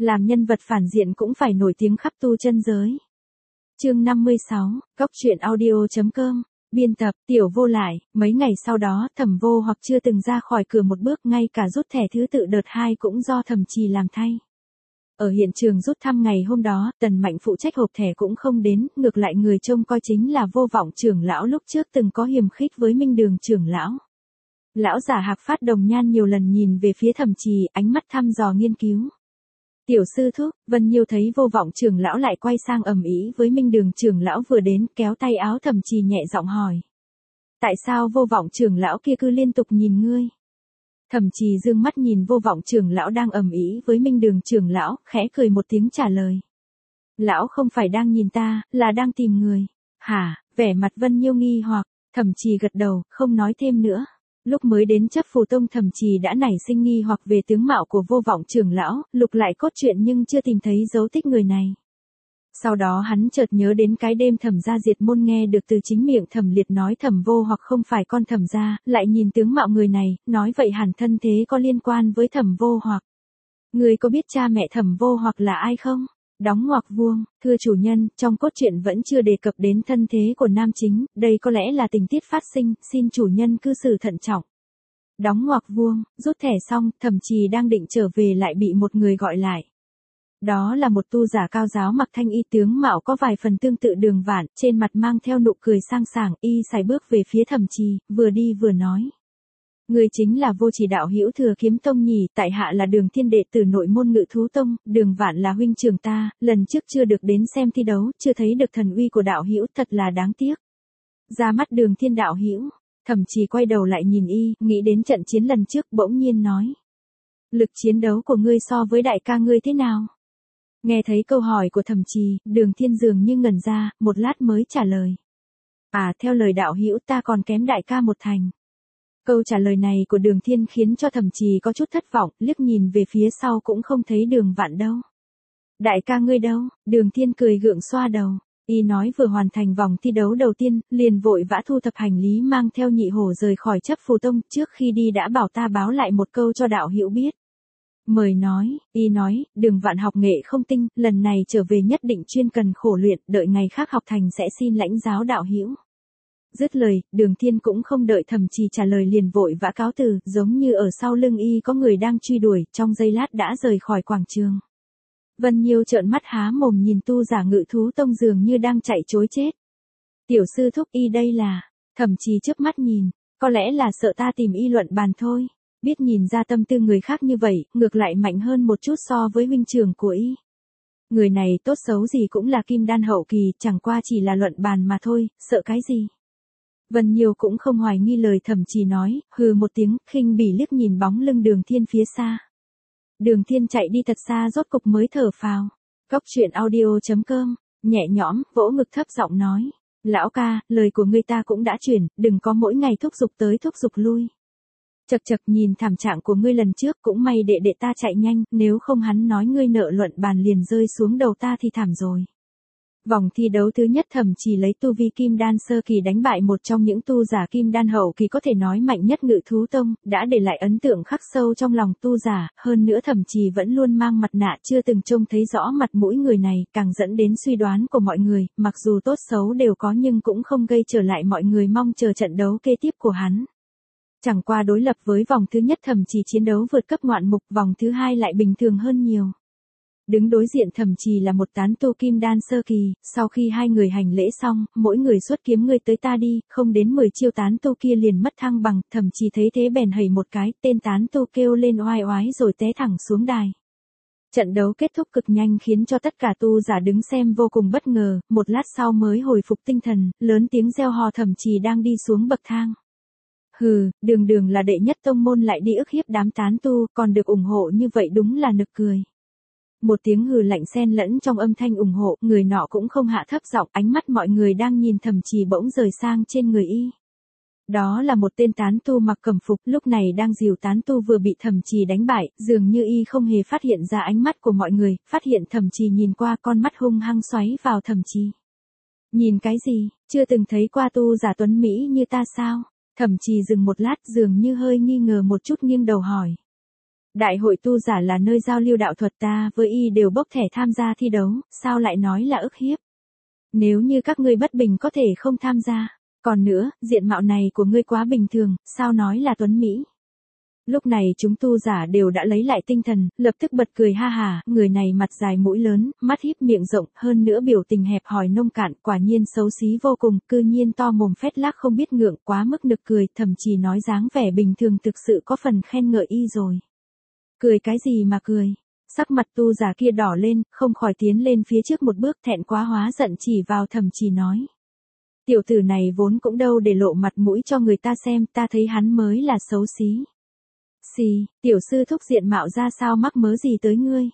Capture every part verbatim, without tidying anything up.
Làm nhân vật phản diện cũng phải nổi tiếng khắp tu chân giới. Chương năm mươi sáu, Cóc truyện audio chấm com. Biên tập, Tiểu Vô Lại. Mấy ngày sau đó, Thẩm Vô Hoặc chưa từng ra khỏi cửa một bước, ngay cả rút thẻ thứ tự đợt hai cũng do Thẩm Trì làm thay. Ở hiện trường rút thăm ngày hôm đó, Tần Mạnh phụ trách hộp thẻ cũng không đến, ngược lại người trông coi chính là Vô Vọng trưởng lão lúc trước từng có hiềm khích với Minh Đường trưởng lão. Lão giả Hạc Phát Đồng Nhan nhiều lần nhìn về phía Thẩm Trì, ánh mắt thăm dò nghiên cứu. Tiểu sư thúc, Vân Nhiêu thấy Vô Vọng trưởng lão lại quay sang ầm ĩ với Minh Đường trưởng lão vừa đến, kéo tay áo Thẩm Trì nhẹ giọng hỏi. Tại sao Vô Vọng trưởng lão kia cứ liên tục nhìn ngươi? Thẩm Trì dương mắt nhìn Vô Vọng trưởng lão đang ầm ĩ với Minh Đường trưởng lão, khẽ cười một tiếng trả lời. Lão không phải đang nhìn ta, là đang tìm người. Hả? Vẻ mặt Vân Nhiêu nghi hoặc, Thẩm Trì gật đầu, không nói thêm nữa. Lúc mới đến Chấp Phù Tông, Thẩm Trì đã nảy sinh nghi hoặc về tướng mạo của Vô Vọng trưởng lão, lục lại cốt truyện nhưng chưa tìm thấy dấu tích người này. Sau đó hắn chợt nhớ đến cái đêm Thẩm gia diệt môn, nghe được từ chính miệng Thẩm Liệt nói Thẩm Vô Hoặc không phải con Thẩm gia, lại nhìn tướng mạo người này, nói vậy hẳn thân thế có liên quan với Thẩm Vô Hoặc. Người có biết cha mẹ Thẩm Vô Hoặc là ai không? Đóng ngoặc vuông, thưa chủ nhân, trong cốt truyện vẫn chưa đề cập đến thân thế của nam chính, đây có lẽ là tình tiết phát sinh, xin chủ nhân cư xử thận trọng. Đóng ngoặc vuông, rút thẻ xong, Thẩm Trì đang định trở về lại bị một người gọi lại. Đó là một tu giả cao giáo mặc thanh y, tướng mạo có vài phần tương tự Đường Vạn, trên mặt mang theo nụ cười sang sảng, y sải bước về phía Thẩm Trì, vừa đi vừa nói. Người chính là Vô Chỉ đạo hữu Thừa Kiếm Tông nhỉ, tại hạ là Đường Thiên đệ tử nội môn Ngự Thú Tông, Đường Vạn là huynh trưởng ta, lần trước chưa được đến xem thi đấu, chưa thấy được thần uy của đạo hữu, thật là đáng tiếc. Ra mắt Đường Thiên đạo hữu, Thẩm Trì quay đầu lại nhìn y, nghĩ đến trận chiến lần trước, bỗng nhiên nói. Lực chiến đấu của ngươi so với đại ca ngươi thế nào? Nghe thấy câu hỏi của Thẩm Trì, Đường Thiên dường như ngẩn ra, một lát mới trả lời. À, theo lời đạo hữu ta còn kém đại ca một thành. Câu trả lời này của Đường Thiên khiến cho Thẩm Trì có chút thất vọng, liếc nhìn về phía sau cũng không thấy Đường Vạn đâu. Đại ca ngươi đâu? Đường Thiên cười gượng xoa đầu. Y nói vừa hoàn thành vòng thi đấu đầu tiên, liền vội vã thu thập hành lý mang theo Nhị Hổ rời khỏi Chấp Phù Tông, trước khi đi đã bảo ta báo lại một câu cho đạo hữu biết. Mời nói, y nói, Đường Vạn học nghệ không tinh, lần này trở về nhất định chuyên cần khổ luyện, đợi ngày khác học thành sẽ xin lãnh giáo đạo hữu. Dứt lời, Đường Thiên cũng không đợi Thẩm Trì trả lời liền vội vã cáo từ, giống như ở sau lưng y có người đang truy đuổi, trong giây lát đã rời khỏi quảng trường. Vân Nhiêu trợn mắt há mồm nhìn tu giả Ngự Thú Tông dường như đang chạy trối chết. Tiểu sư thúc, y đây là, Thẩm Trì chớp mắt nhìn, có lẽ là sợ ta tìm y luận bàn thôi. Biết nhìn ra tâm tư người khác như vậy, ngược lại mạnh hơn một chút so với huynh trưởng của y. Người này tốt xấu gì cũng là kim đan hậu kỳ, chẳng qua chỉ là luận bàn mà thôi, sợ cái gì. Vân Nhiêu cũng không hoài nghi lời Thẩm Trì nói, hừ một tiếng, khinh bỉ liếc nhìn bóng lưng Đường Thiên phía xa. Đường Thiên chạy đi thật xa rốt cục mới thở phào. Cóc truyện audio chấm com, nhẹ nhõm, vỗ ngực thấp giọng nói. Lão ca, lời của ngươi ta cũng đã chuyển, đừng có mỗi ngày thúc giục tới thúc giục lui. Chật chật, nhìn thảm trạng của ngươi lần trước cũng may đệ đệ ta chạy nhanh, nếu không hắn nói ngươi nợ luận bàn liền rơi xuống đầu ta thì thảm rồi. Vòng thi đấu thứ nhất Thẩm Trì lấy tu vi kim đan sơ kỳ đánh bại một trong những tu giả kim đan hậu kỳ có thể nói mạnh nhất Ngự Thú Tông, đã để lại ấn tượng khắc sâu trong lòng tu giả, hơn nữa Thẩm Trì vẫn luôn mang mặt nạ chưa từng trông thấy rõ mặt mũi người này, càng dẫn đến suy đoán của mọi người, mặc dù tốt xấu đều có nhưng cũng không gây trở lại mọi người mong chờ trận đấu kế tiếp của hắn. Chẳng qua đối lập với vòng thứ nhất Thẩm Trì chiến đấu vượt cấp ngoạn mục, vòng thứ hai lại bình thường hơn nhiều. Đứng đối diện Thẩm Trì là một tán tu kim đan sơ kỳ, sau khi hai người hành lễ xong, mỗi người xuất kiếm ngươi tới ta đi, không đến mười chiêu tán tu kia liền mất thăng bằng, Thẩm Trì thấy thế bèn hầy một cái, tên tán tu kêu lên oai oái rồi té thẳng xuống đài. Trận đấu kết thúc cực nhanh khiến cho tất cả tu giả đứng xem vô cùng bất ngờ, một lát sau mới hồi phục tinh thần, lớn tiếng reo hò Thẩm Trì đang đi xuống bậc thang. Hừ, đường đường là đệ nhất tông môn lại đi ức hiếp đám tán tu, còn được ủng hộ như vậy đúng là nực cười. Một tiếng hừ lạnh xen lẫn trong âm thanh ủng hộ, người nọ cũng không hạ thấp giọng, ánh mắt mọi người đang nhìn Thẩm Trì bỗng rời sang trên người y. Đó là một tên tán tu mặc cẩm phục, lúc này đang dìu tán tu vừa bị Thẩm Trì đánh bại, dường như y không hề phát hiện ra ánh mắt của mọi người, phát hiện Thẩm Trì nhìn qua, con mắt hung hăng xoáy vào Thẩm Trì. Nhìn cái gì, chưa từng thấy qua tu giả tuấn Mỹ như ta sao? Thẩm Trì dừng một lát dường như hơi nghi ngờ một chút nghiêng đầu hỏi. Đại hội tu giả là nơi giao lưu đạo thuật, ta với y đều bốc thẻ tham gia thi đấu, sao lại nói là ức hiếp. Nếu như các ngươi bất bình có thể không tham gia. Còn nữa, diện mạo này của ngươi quá bình thường, sao nói là tuấn Mỹ. Lúc này chúng tu giả đều đã lấy lại tinh thần, lập tức bật cười ha hà, người này mặt dài mũi lớn, mắt híp miệng rộng, hơn nữa biểu tình hẹp hòi nông cạn, quả nhiên xấu xí vô cùng, cư nhiên to mồm phét lác không biết ngượng, quá mức nực cười, thậm chí nói dáng vẻ bình thường thực sự có phần khen ngợi y rồi. Cười cái gì mà cười? Sắc mặt tu giả kia đỏ lên, không khỏi tiến lên phía trước một bước, thẹn quá hóa giận chỉ vào thẩm trì nói. Tiểu tử này vốn cũng đâu để lộ mặt mũi cho người ta xem, ta thấy hắn mới là xấu xí. Xì, tiểu sư thúc diện mạo ra sao mắc mớ gì tới ngươi?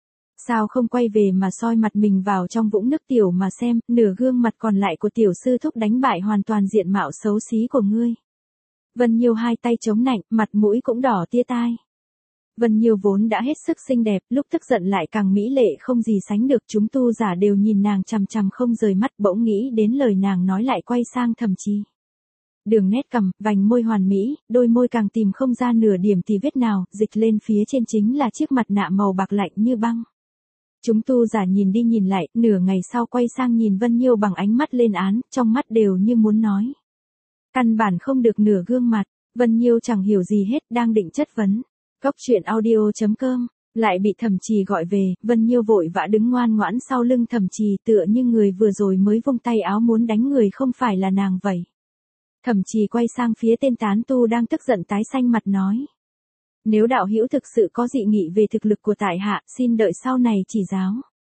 Sao không quay về mà soi mặt mình vào trong vũng nước tiểu mà xem, nửa gương mặt còn lại của tiểu sư thúc đánh bại hoàn toàn diện mạo xấu xí của ngươi. Vân Nhiêu hai tay chống nạnh, mặt mũi cũng đỏ tia tai. Vân Nhiêu vốn đã hết sức xinh đẹp, lúc tức giận lại càng mỹ lệ không gì sánh được, chúng tu giả đều nhìn nàng chằm chằm không rời mắt, bỗng nghĩ đến lời nàng nói lại quay sang Thẩm Trì. Đường nét cằm, vành môi hoàn mỹ, đôi môi càng tìm không ra nửa điểm tì vết nào, dịch lên phía trên chính là chiếc mặt nạ màu bạc lạnh như băng. Chúng tu giả nhìn đi nhìn lại, nửa ngày sau quay sang nhìn Vân Nhiêu bằng ánh mắt lên án, trong mắt đều như muốn nói. Căn bản không được nửa gương mặt, Vân Nhiêu chẳng hiểu gì hết, đang định chất vấn. Cốc truyện audio chấm com, lại bị Thẩm Trì gọi về, Vân Nhiêu vội vã đứng ngoan ngoãn sau lưng Thẩm Trì tựa như người vừa rồi mới vung tay áo muốn đánh người không phải là nàng vậy. Thẩm Trì quay sang phía tên tán tu đang tức giận tái xanh mặt nói. Nếu đạo hữu thực sự có dị nghị về thực lực của tại hạ, xin đợi sau này chỉ giáo.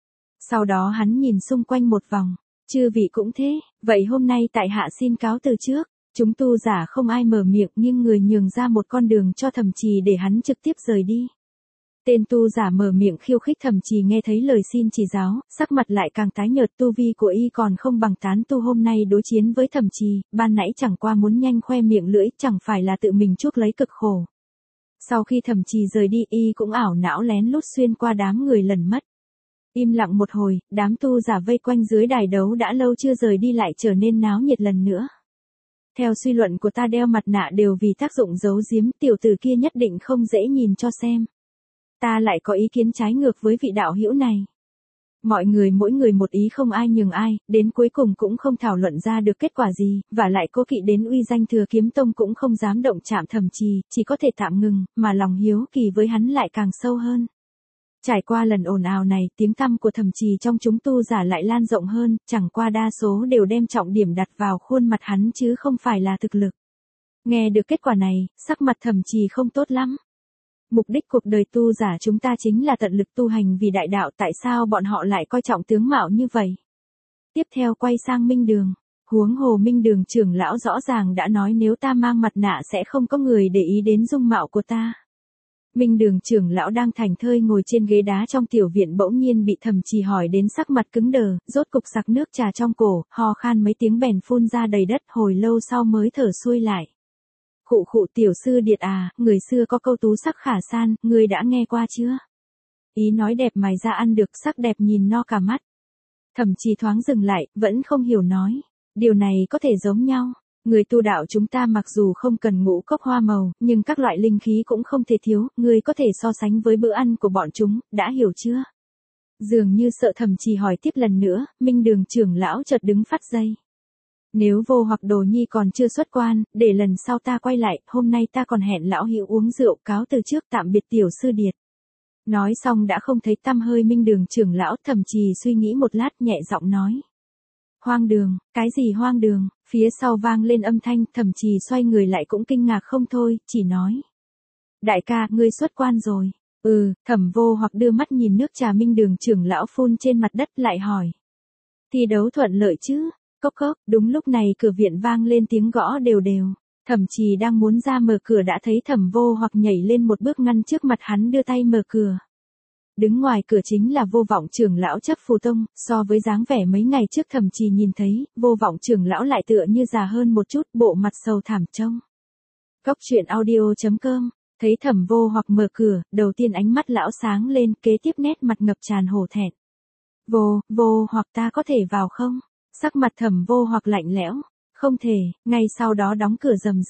Sau đó hắn nhìn xung quanh một vòng, chư vị cũng thế, vậy hôm nay tại hạ xin cáo từ trước. Chúng tu giả không ai mở miệng nhưng người nhường ra một con đường cho Thẩm Trì để hắn trực tiếp rời đi. Tên tu giả mở miệng khiêu khích Thẩm Trì nghe thấy lời xin chỉ giáo, sắc mặt lại càng tái nhợt, tu vi của y còn không bằng tán tu hôm nay đối chiến với Thẩm Trì, ban nãy chẳng qua muốn nhanh khoe miệng lưỡi, chẳng phải là tự mình chuốc lấy cực khổ. Sau khi Thẩm Trì rời đi y cũng ảo não lén lút xuyên qua đám người lần mất. Im lặng một hồi, đám tu giả vây quanh dưới đài đấu đã lâu chưa rời đi lại trở nên náo nhiệt lần nữa. Theo suy luận của ta đeo mặt nạ đều vì tác dụng giấu giếm, tiểu tử kia nhất định không dễ nhìn cho xem. Ta lại có ý kiến trái ngược với vị đạo hữu này. Mọi người mỗi người một ý không ai nhường ai, đến cuối cùng cũng không thảo luận ra được kết quả gì, và lại cố kỵ đến uy danh Thừa Kiếm Tông cũng không dám động chạm Thẩm Trì, chỉ có thể tạm ngừng, mà lòng hiếu kỳ với hắn lại càng sâu hơn. Trải qua lần ồn ào này, tiếng tăm của Thẩm Trì trong chúng tu giả lại lan rộng hơn, chẳng qua đa số đều đem trọng điểm đặt vào khuôn mặt hắn chứ không phải là thực lực. Nghe được kết quả này, sắc mặt Thẩm Trì không tốt lắm. Mục đích cuộc đời tu giả chúng ta chính là tận lực tu hành vì đại đạo, tại sao bọn họ lại coi trọng tướng mạo như vậy? Tiếp theo quay sang Minh Đường. Huống hồ Minh Đường trưởng lão rõ ràng đã nói nếu ta mang mặt nạ sẽ không có người để ý đến dung mạo của ta. Minh Đường trưởng lão đang thảnh thơi ngồi trên ghế đá trong tiểu viện bỗng nhiên bị Thẩm Trì hỏi đến sắc mặt cứng đờ, rốt cục sặc nước trà trong cổ, ho khan mấy tiếng bèn phun ra đầy đất, hồi lâu sau mới thở xuôi lại. Khụ khụ, tiểu sư điệt à, người xưa có câu tú sắc khả san, ngươi đã nghe qua chưa? Ý nói đẹp mài ra ăn được, sắc đẹp nhìn no cả mắt. Thẩm Trì thoáng dừng lại, vẫn không hiểu nói. Điều này có thể giống nhau. Người tu đạo chúng ta mặc dù không cần ngũ cốc hoa màu, nhưng các loại linh khí cũng không thể thiếu, ngươi có thể so sánh với bữa ăn của bọn chúng, đã hiểu chưa? Dường như sợ Thẩm Trì hỏi tiếp lần nữa, Minh Đường trưởng lão chợt đứng phát dây. Nếu Vô Hoặc Đồ Nhi còn chưa xuất quan, để lần sau ta quay lại, hôm nay ta còn hẹn lão hữu uống rượu, cáo từ trước, tạm biệt tiểu sư điệt. Nói xong đã không thấy tăm hơi Minh Đường trưởng lão, Thẩm Trì suy nghĩ một lát nhẹ giọng nói. Hoang đường, cái gì hoang đường? Phía sau vang lên âm thanh, Thẩm Trì xoay người lại cũng kinh ngạc không thôi, chỉ nói. Đại ca, ngươi xuất quan rồi. Ừ, Thẩm Vô Hoặc đưa mắt nhìn nước trà Minh Đường trưởng lão phun trên mặt đất lại hỏi. Thi đấu thuận lợi chứ? Cốc cốc, đúng lúc này cửa viện vang lên tiếng gõ đều đều. Thẩm Trì đang muốn ra mở cửa đã thấy Thẩm Vô Hoặc nhảy lên một bước ngăn trước mặt hắn đưa tay mở cửa. Đứng ngoài cửa chính là Vô Vọng trưởng lão Chấp Phù Tông, so với dáng vẻ mấy ngày trước Thẩm Trì nhìn thấy, Vô Vọng trưởng lão lại tựa như già hơn một chút, bộ mặt sầu thảm trông. Cốc truyện audio chấm com, thấy Thẩm Vô Hoặc mở cửa, đầu tiên ánh mắt lão sáng lên, kế tiếp nét mặt ngập tràn hổ thẹn. Vô, Vô Hoặc ta có thể vào không? Sắc mặt Thẩm Vô Hoặc lạnh lẽo, không thể, ngay sau đó đóng cửa rầm rầm.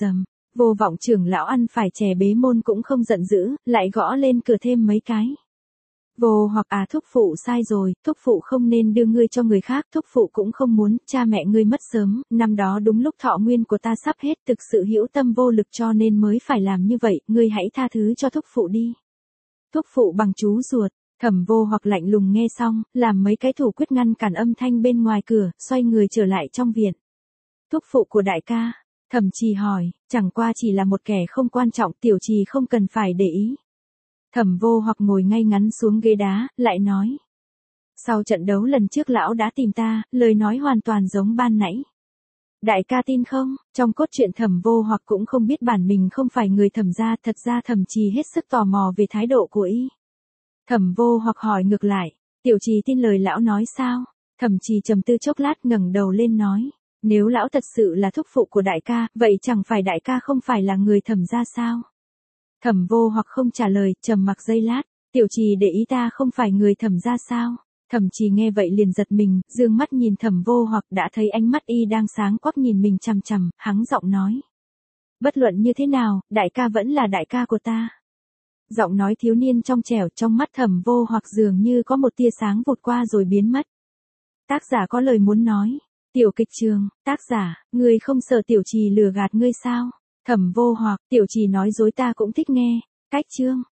Vô vọng trưởng lão ăn phải chè bế môn cũng không giận dữ, lại gõ lên cửa thêm mấy cái. Vô hoặc à thúc phụ sai rồi, thúc phụ không nên đưa ngươi cho người khác, thúc phụ cũng không muốn, cha mẹ ngươi mất sớm, năm đó đúng lúc thọ nguyên của ta sắp hết, thực sự hữu tâm vô lực cho nên mới phải làm như vậy, ngươi hãy tha thứ cho thúc phụ đi. Thúc phụ bằng chú ruột, Thẩm Vô hoặc lạnh lùng nghe xong, làm mấy cái thủ quyết ngăn cản âm thanh bên ngoài cửa, xoay người trở lại trong viện. Thúc phụ của đại ca, Thẩm Trì hỏi, chẳng qua chỉ là một kẻ không quan trọng, tiểu Trì không cần phải để ý. Thẩm Vô hoặc ngồi ngay ngắn xuống ghế đá, lại nói. Sau trận đấu lần trước lão đã tìm ta, lời nói hoàn toàn giống ban nãy. Đại ca tin không? Trong cốt truyện Thẩm Vô hoặc cũng không biết bản mình không phải người Thẩm gia, thật ra Thẩm Trì hết sức tò mò về thái độ của y. Thẩm Vô hoặc hỏi ngược lại, tiểu Trì tin lời lão nói sao? Thẩm Trì trầm tư chốc lát ngẩng đầu lên nói, nếu lão thật sự là thúc phụ của đại ca, vậy chẳng phải đại ca không phải là người Thẩm gia sao? Thẩm Vô hoặc không trả lời, trầm mặc giây lát, tiểu Trì để ý ta không phải người Thẩm gia sao? Thẩm Trì nghe vậy liền giật mình, dương mắt nhìn Thẩm Vô hoặc đã thấy ánh mắt y đang sáng quắc nhìn mình chằm chằm, hắng giọng nói. Bất luận như thế nào, đại ca vẫn là đại ca của ta. Giọng nói thiếu niên trong trẻo, trong mắt Thẩm Vô hoặc dường như có một tia sáng vụt qua rồi biến mất. Tác giả có lời muốn nói. Tiểu kịch trường, tác giả, ngươi không sợ tiểu Trì lừa gạt ngươi sao? Thẩm Vô hoặc, tiểu Trì nói dối ta cũng thích nghe. Cách chương.